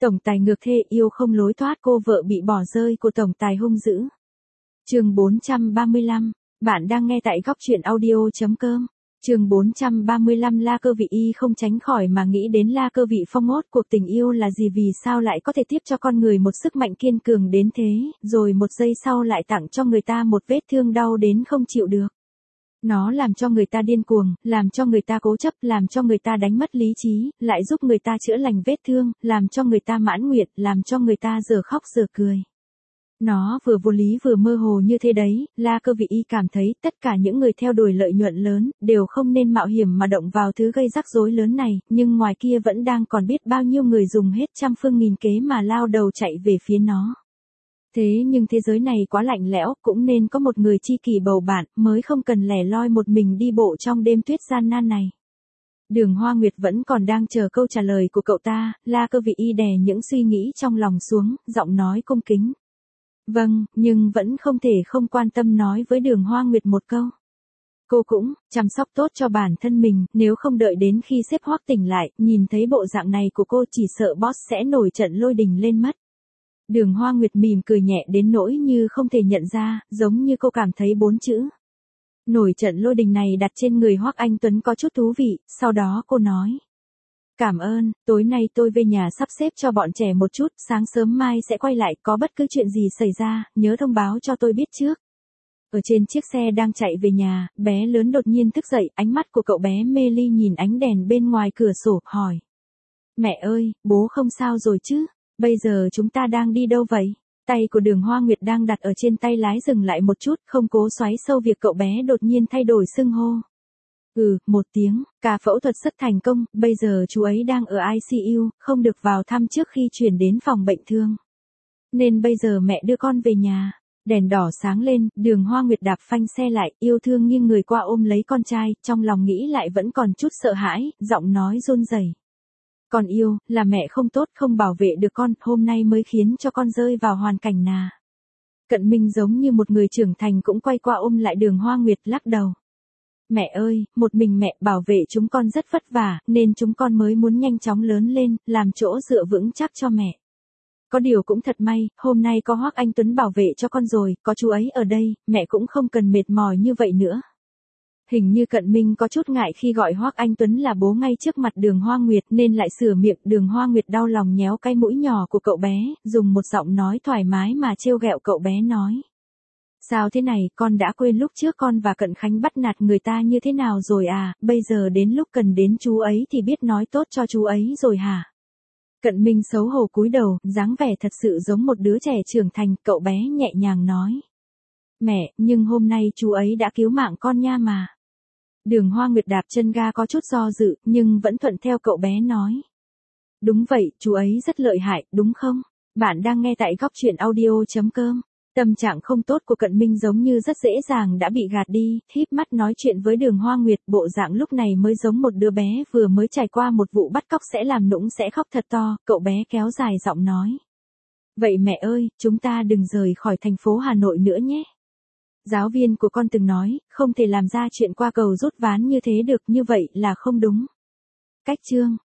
Tổng tài ngược thê yêu không lối thoát, cô vợ bị bỏ rơi của tổng tài hung dữ. Chương 435, bạn đang nghe tại góc truyện audio.com. Chương 435. La Cơ Vị Y không tránh khỏi mà nghĩ đến La Cơ Vị Phong ốt. Cuộc tình yêu là gì, vì sao lại có thể tiếp cho con người một sức mạnh kiên cường đến thế, rồi một giây sau lại tặng cho người ta một vết thương đau đến không chịu được. Nó làm cho người ta điên cuồng, làm cho người ta cố chấp, làm cho người ta đánh mất lý trí, lại giúp người ta chữa lành vết thương, làm cho người ta mãn nguyện, làm cho người ta giờ khóc giờ cười. Nó vừa vô lý vừa mơ hồ như thế đấy. La Cơ Vị Y cảm thấy tất cả những người theo đuổi lợi nhuận lớn đều không nên mạo hiểm mà động vào thứ gây rắc rối lớn này, nhưng ngoài kia vẫn đang còn biết bao nhiêu người dùng hết trăm phương nghìn kế mà lao đầu chạy về phía nó. Thế nhưng thế giới này quá lạnh lẽo, cũng nên có một người tri kỷ bầu bạn, mới không cần lẻ loi một mình đi bộ trong đêm tuyết gian nan này. Đường Hoa Nguyệt vẫn còn đang chờ câu trả lời của cậu ta. La Cơ Vị Y đè những suy nghĩ trong lòng xuống, giọng nói cung kính. Vâng, nhưng vẫn không thể không quan tâm nói với Đường Hoa Nguyệt một câu. Cô cũng chăm sóc tốt cho bản thân mình, nếu không đợi đến khi sếp Hoắc tỉnh lại, nhìn thấy bộ dạng này của cô chỉ sợ boss sẽ nổi trận lôi đình lên mất. Đường Hoa Nguyệt mỉm cười nhẹ đến nỗi như không thể nhận ra, giống như cô cảm thấy 4 chữ nổi trận lôi đình này đặt trên người Hoắc Anh Tuấn có chút thú vị. Sau đó cô nói. Cảm ơn, tối nay tôi về nhà sắp xếp cho bọn trẻ một chút, sáng sớm mai sẽ quay lại, có bất cứ chuyện gì xảy ra, nhớ thông báo cho tôi biết trước. Ở trên chiếc xe đang chạy về nhà, bé lớn đột nhiên thức dậy, ánh mắt của cậu bé mê ly nhìn ánh đèn bên ngoài cửa sổ, hỏi. Mẹ ơi, bố không sao rồi chứ? Bây giờ chúng ta đang đi đâu vậy? Tay của Đường Hoa Nguyệt đang đặt ở trên tay lái dừng lại một chút, không cố xoáy sâu việc cậu bé đột nhiên thay đổi xưng hô. Một tiếng, ca phẫu thuật rất thành công, bây giờ chú ấy đang ở ICU, không được vào thăm trước khi chuyển đến phòng bệnh thương. Nên bây giờ mẹ đưa con về nhà. Đèn đỏ sáng lên, Đường Hoa Nguyệt đạp phanh xe lại, yêu thương nghiêng người qua ôm lấy con trai, trong lòng nghĩ lại vẫn còn chút sợ hãi, giọng nói run rẩy. Con yêu, là mẹ không tốt, không bảo vệ được con, hôm nay mới khiến cho con rơi vào hoàn cảnh nà. Cận Minh giống như một người trưởng thành cũng quay qua ôm lại Đường Hoa Nguyệt, lắc đầu. Mẹ ơi, một mình mẹ bảo vệ chúng con rất vất vả, nên chúng con mới muốn nhanh chóng lớn lên, làm chỗ dựa vững chắc cho mẹ. Có điều cũng thật may, hôm nay có Hoắc Anh Tuấn bảo vệ cho con rồi, có chú ấy ở đây, mẹ cũng không cần mệt mỏi như vậy nữa. Hình như Cận Minh có chút ngại khi gọi Hoắc Anh Tuấn là bố ngay trước mặt Đường Hoa Nguyệt nên lại sửa miệng. Đường Hoa Nguyệt đau lòng nhéo cái mũi nhỏ của cậu bé, dùng một giọng nói thoải mái mà trêu ghẹo cậu bé nói. Sao thế này, con đã quên lúc trước con và Cận Khánh bắt nạt người ta như thế nào rồi à, bây giờ đến lúc cần đến chú ấy thì biết nói tốt cho chú ấy rồi hả? Cận Minh xấu hổ cúi đầu, dáng vẻ thật sự giống một đứa trẻ trưởng thành, cậu bé nhẹ nhàng nói. Mẹ, nhưng hôm nay chú ấy đã cứu mạng con nha mà. Đường Hoa Nguyệt đạp chân ga có chút do dự, nhưng vẫn thuận theo cậu bé nói. Đúng vậy, chú ấy rất lợi hại, đúng không? Bạn đang nghe tại góc truyện audio.com. Tâm trạng không tốt của Cận Minh giống như rất dễ dàng đã bị gạt đi, híp mắt nói chuyện với Đường Hoa Nguyệt, bộ dạng lúc này mới giống một đứa bé vừa mới trải qua một vụ bắt cóc sẽ làm nũng sẽ khóc thật to, cậu bé kéo dài giọng nói. Vậy mẹ ơi, chúng ta đừng rời khỏi thành phố Hà Nội nữa nhé. Giáo viên của con từng nói, không thể làm ra chuyện qua cầu rút ván như thế được, như vậy là không đúng. Cách chương.